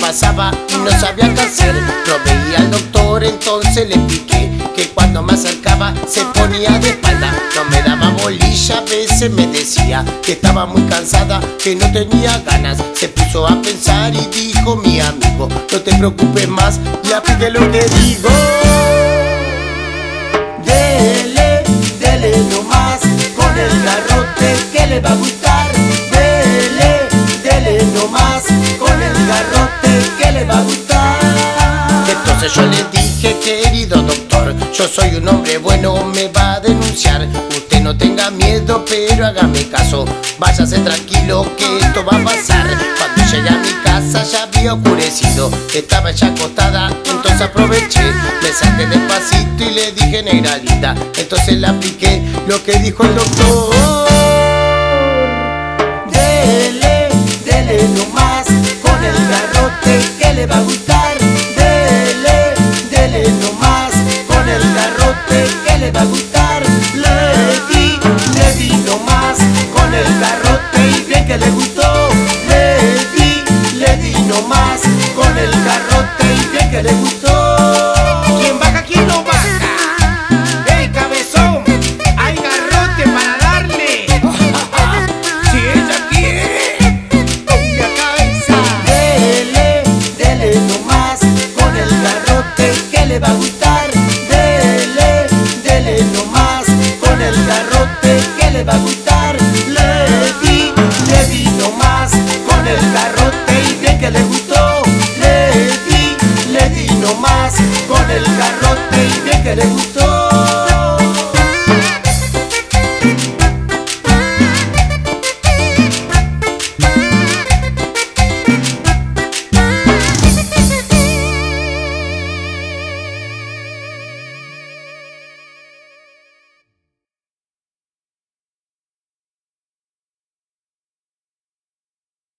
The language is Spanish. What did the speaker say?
pasaba y no sabía qué hacer. No veía al doctor, entonces le expliqué que cuando me acercaba se ponía de espalda. No me daba bolilla, a veces me decía que estaba muy cansada, que no tenía ganas. Se puso a pensar y dijo mi amigo: no te preocupes más, y aplique lo que digo. Dele, dele nomás con el garrote que le va a gustar. Dele, dele nomás con el garrote que le va a gustar. Entonces yo le dije: querido doctor, yo soy un hombre bueno, me va a denunciar. Usted no tenga miedo, pero hágame caso, váyase tranquilo que esto va a pasar. Cuando llegué a mi casa ya había oscurecido, estaba ya acostada, entonces aproveché, me saqué despacito y le dije: negra linda. Entonces le apliqué lo que dijo el doctor. Dele, dele nomás con el garrote que le va a gustar.